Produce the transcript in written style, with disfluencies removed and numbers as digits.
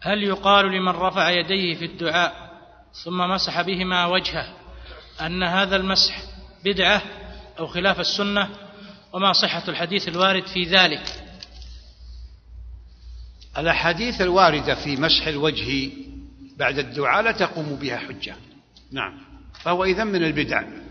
هل يقال لمن رفع يديه في الدعاء ثم مسح بهما وجهه أن هذا المسح بدعة أو خلاف السنة؟ وما صحة الحديث الوارد في ذلك؟ الأحاديث الواردة في مسح الوجه بعد الدعاء لا تقوم بها حجة. نعم، فهو إذن من البدع.